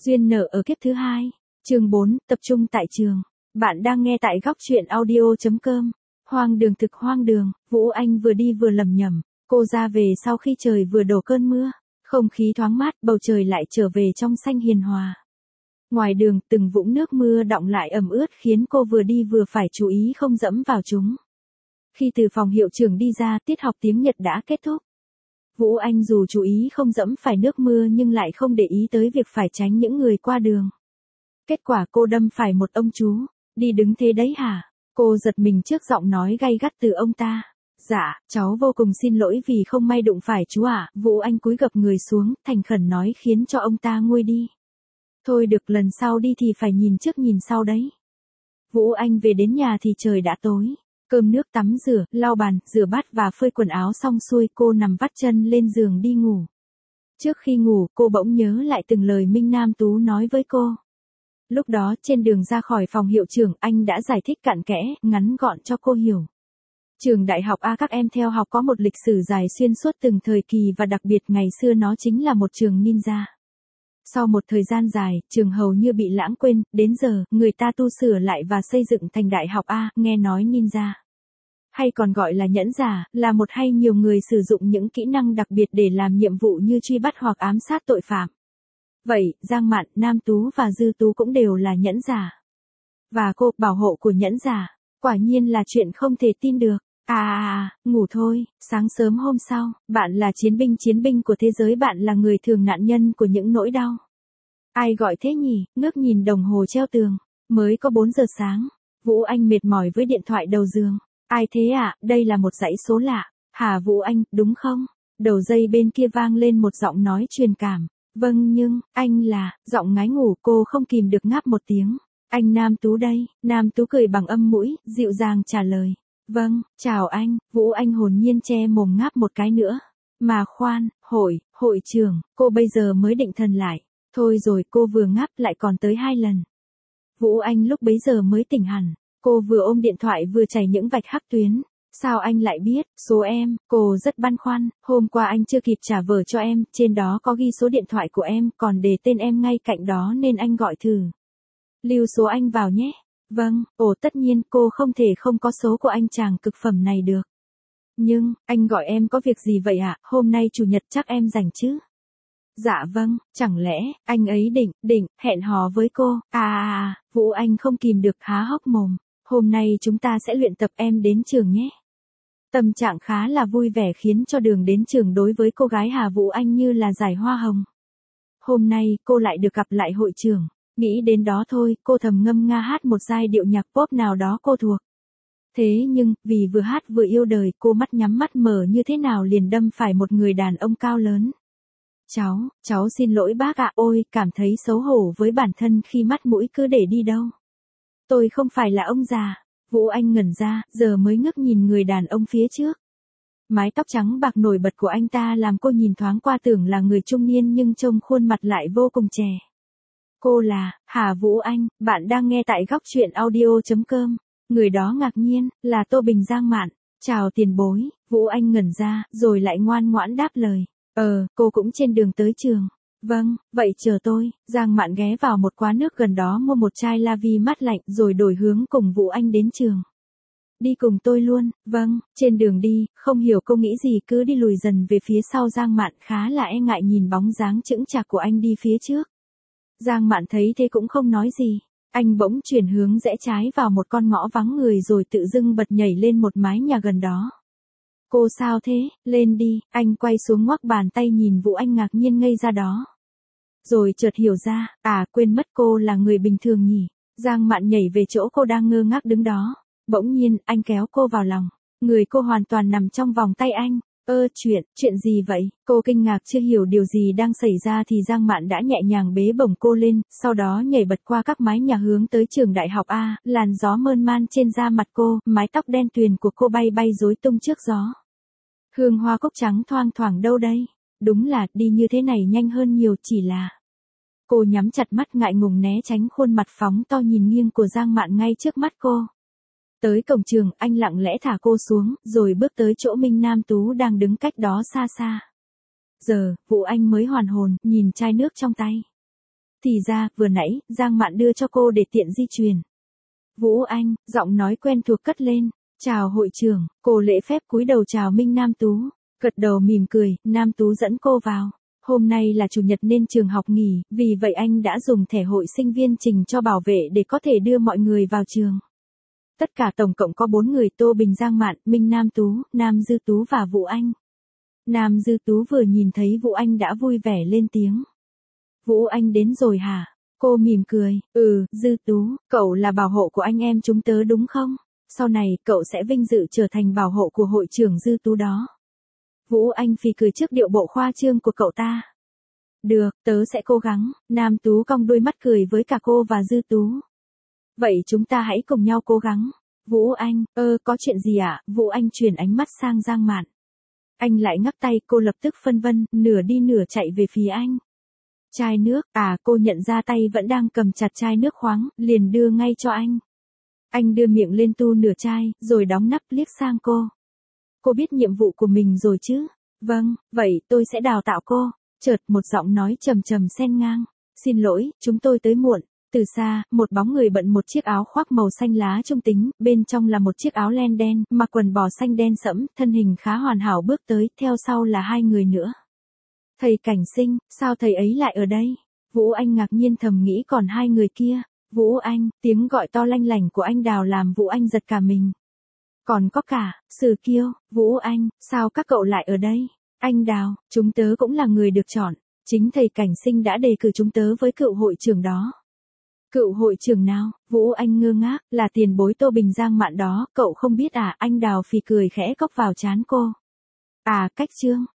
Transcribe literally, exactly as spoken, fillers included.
Duyên nợ ở kiếp thứ hai. Chương bốn, tập trung tại trường. Bạn đang nghe tại góc truyện audio chấm com. Hoang đường thực hoang đường, Vũ Anh vừa đi vừa lẩm nhẩm, cô ra về sau khi trời vừa đổ cơn mưa, không khí thoáng mát, bầu trời lại trở về trong xanh hiền hòa. Ngoài đường, từng vũng nước mưa đọng lại ẩm ướt khiến cô vừa đi vừa phải chú ý không dẫm vào chúng. Khi từ phòng hiệu trưởng đi ra, tiết học tiếng Nhật đã kết thúc. Vũ Anh dù chú ý không dẫm phải nước mưa nhưng lại không để ý tới việc phải tránh những người qua đường. Kết quả cô đâm phải một ông chú. Đi đứng thế đấy hả? Cô giật mình trước giọng nói gay gắt từ ông ta. Dạ, cháu vô cùng xin lỗi vì không may đụng phải chú ạ. Vũ Anh cúi gập người xuống, thành khẩn nói khiến cho ông ta nguôi đi. Thôi được, lần sau đi thì phải nhìn trước nhìn sau đấy. Vũ Anh về đến nhà thì trời đã tối. Cơm nước tắm rửa, lau bàn, rửa bát và phơi quần áo xong xuôi, cô nằm vắt chân lên giường đi ngủ. Trước khi ngủ, cô bỗng nhớ lại từng lời Minh Nam Tú nói với cô. Lúc đó, trên đường ra khỏi phòng hiệu trưởng, anh đã giải thích cặn kẽ, ngắn gọn cho cô hiểu. Trường đại học A các em theo học có một lịch sử dài xuyên suốt từng thời kỳ và đặc biệt ngày xưa nó chính là một trường ninja. Sau một thời gian dài, trường hầu như bị lãng quên, đến giờ, người ta tu sửa lại và xây dựng thành đại học A, nghe nói ninja. Hay còn gọi là nhẫn giả, là một hay nhiều người sử dụng những kỹ năng đặc biệt để làm nhiệm vụ như truy bắt hoặc ám sát tội phạm. Vậy, Giang Mạn, Nam Tú và Dư Tú cũng đều là nhẫn giả. Và cô, bảo hộ của nhẫn giả, quả nhiên là chuyện không thể tin được. À à à, ngủ thôi, sáng sớm hôm sau, bạn là chiến binh chiến binh của thế giới, bạn là người thường nạn nhân của những nỗi đau. Ai gọi thế nhỉ, ngước nhìn đồng hồ treo tường, mới có bốn giờ sáng, Vũ Anh mệt mỏi với điện thoại đầu giường. Ai thế ạ, à? Đây là một dãy số lạ. Hả Vũ Anh, đúng không? Đầu dây bên kia vang lên một giọng nói truyền cảm. Vâng nhưng, anh là, giọng ngái ngủ, cô không kìm được ngáp một tiếng. Anh Nam Tú đây, Nam Tú cười bằng âm mũi, dịu dàng trả lời. Vâng, chào anh, Vũ Anh hồn nhiên che mồm ngáp một cái nữa. Mà khoan, hội, hội trưởng, cô bây giờ mới định thần lại. Thôi rồi, cô vừa ngáp lại còn tới hai lần. Vũ Anh lúc bấy giờ mới tỉnh hẳn. Cô vừa ôm điện thoại vừa chảy những vạch hắc tuyến. Sao anh lại biết số em? Cô rất băn khoăn, hôm qua anh chưa kịp trả vở cho em, trên đó có ghi số điện thoại của em, còn để tên em ngay cạnh đó nên anh gọi thử. Lưu số anh vào nhé. Vâng, ồ tất nhiên cô không thể không có số của anh chàng cực phẩm này được. Nhưng, anh gọi em có việc gì vậy ạ? Hôm nay chủ nhật chắc em rảnh chứ? Dạ vâng, chẳng lẽ, anh ấy định, định, hẹn hò với cô? À à à, Vũ Anh không kìm được há hốc mồm. Hôm nay chúng ta sẽ luyện tập, em đến trường nhé. Tâm trạng khá là vui vẻ khiến cho đường đến trường đối với cô gái Hà Vũ Anh như là giải hoa hồng. Hôm nay, cô lại được gặp lại hội trưởng. Nghĩ đến đó thôi, cô thầm ngâm nga hát một giai điệu nhạc pop nào đó cô thuộc. Thế nhưng, vì vừa hát vừa yêu đời, cô mắt nhắm mắt mở như thế nào liền đâm phải một người đàn ông cao lớn. Cháu, cháu xin lỗi bác ạ, ôi, cảm thấy xấu hổ với bản thân khi mắt mũi cứ để đi đâu. Tôi không phải là ông già. Vũ Anh ngẩn ra, giờ mới ngước nhìn người đàn ông phía trước. Mái tóc trắng bạc nổi bật của anh ta làm cô nhìn thoáng qua tưởng là người trung niên nhưng trông khuôn mặt lại vô cùng trẻ. Cô là, Hà Vũ Anh, bạn đang nghe tại góc truyện audio chấm com. Người đó ngạc nhiên, là Tô Bình Giang Mạn. Chào tiền bối, Vũ Anh ngẩn ra, rồi lại ngoan ngoãn đáp lời. Ờ, cô cũng trên đường tới trường. Vâng, vậy chờ tôi. Giang Mạn ghé vào một quán nước gần đó mua một chai la vi mát lạnh rồi đổi hướng cùng Vũ Anh đến trường. Đi cùng tôi luôn. Vâng, trên đường đi, không hiểu cô nghĩ gì cứ đi lùi dần về phía sau. Giang Mạn khá là e ngại nhìn bóng dáng chững chạc của anh đi phía trước. Giang Mạn thấy thế cũng không nói gì. Anh bỗng chuyển hướng rẽ trái vào một con ngõ vắng người rồi tự dưng bật nhảy lên một mái nhà gần đó. Cô sao thế, lên đi, anh quay xuống ngoắc bàn tay nhìn Vũ Anh ngạc nhiên ngây ra đó. Rồi chợt hiểu ra, à quên mất cô là người bình thường nhỉ. Giang Mạn nhảy về chỗ cô đang ngơ ngác đứng đó. Bỗng nhiên, anh kéo cô vào lòng. Người cô hoàn toàn nằm trong vòng tay anh. Ơ chuyện, chuyện gì vậy? Cô kinh ngạc chưa hiểu điều gì đang xảy ra thì Giang Mạn đã nhẹ nhàng bế bổng cô lên, sau đó nhảy bật qua các mái nhà hướng tới trường đại học A, làn gió mơn man trên da mặt cô, mái tóc đen tuyền của cô bay bay rối tung trước gió. Hương hoa cúc trắng thoang thoảng đâu đây? Đúng là, đi như thế này nhanh hơn nhiều, chỉ là... Cô nhắm chặt mắt ngại ngùng né tránh khuôn mặt phóng to nhìn nghiêng của Giang Mạn ngay trước mắt cô. Tới cổng trường, anh lặng lẽ thả cô xuống, rồi bước tới chỗ Minh Nam Tú đang đứng cách đó xa xa. Giờ, Vũ Anh mới hoàn hồn, nhìn chai nước trong tay. Thì ra, vừa nãy, Giang Mạn đưa cho cô để tiện di chuyển. Vũ Anh, giọng nói quen thuộc cất lên. Chào hội trưởng, cô lễ phép cúi đầu chào Minh Nam Tú. Gật đầu mỉm cười, Nam Tú dẫn cô vào. Hôm nay là chủ nhật nên trường học nghỉ, vì vậy anh đã dùng thẻ hội sinh viên trình cho bảo vệ để có thể đưa mọi người vào trường. Tất cả tổng cộng có bốn người: Tô Bình, Giang Mạn, Minh Nam Tú, Nam Dư Tú và Vũ Anh. Nam Dư Tú vừa nhìn thấy Vũ Anh đã vui vẻ lên tiếng. Vũ Anh đến rồi hả? Cô mỉm cười, ừ, Dư Tú, cậu là bảo hộ của anh em chúng tớ đúng không? Sau này, cậu sẽ vinh dự trở thành bảo hộ của hội trưởng Dư Tú đó. Vũ Anh phì cười trước điệu bộ khoa trương của cậu ta. Được, tớ sẽ cố gắng. Nam Tú cong đôi mắt cười với cả cô và Dư Tú. Vậy chúng ta hãy cùng nhau cố gắng. Vũ Anh, ơ, có chuyện gì ạ? À? Vũ Anh chuyển ánh mắt sang Giang Mạn. Anh lại ngắt tay, cô lập tức phân vân, nửa đi nửa chạy về phía anh. Chai nước, à, cô nhận ra tay vẫn đang cầm chặt chai nước khoáng, liền đưa ngay cho anh. Anh đưa miệng lên tu nửa chai, rồi đóng nắp liếc sang cô. Cô biết nhiệm vụ của mình rồi chứ? Vâng, vậy tôi sẽ đào tạo cô. Chợt một giọng nói trầm trầm xen ngang. Xin lỗi, chúng tôi tới muộn. Từ xa, một bóng người bận một chiếc áo khoác màu xanh lá trung tính, bên trong là một chiếc áo len đen, mặc quần bò xanh đen sẫm, thân hình khá hoàn hảo bước tới, theo sau là hai người nữa. Thầy Cảnh Sinh, sao thầy ấy lại ở đây? Vũ Anh ngạc nhiên thầm nghĩ còn hai người kia. Vũ Anh, tiếng gọi to lanh lảnh của anh Đào làm Vũ Anh giật cả mình. Còn có cả, Sử Kiêu, Vũ Anh, sao các cậu lại ở đây? Anh Đào, chúng tớ cũng là người được chọn. Chính thầy Cảnh Sinh đã đề cử chúng tớ với cựu hội trưởng đó. Cựu hội trưởng nào? Vũ Anh ngơ ngác, là tiền bối Tô Bình Giang Mạn đó, cậu không biết à? Anh Đào phì cười khẽ cốc vào trán cô. À, cách Trương,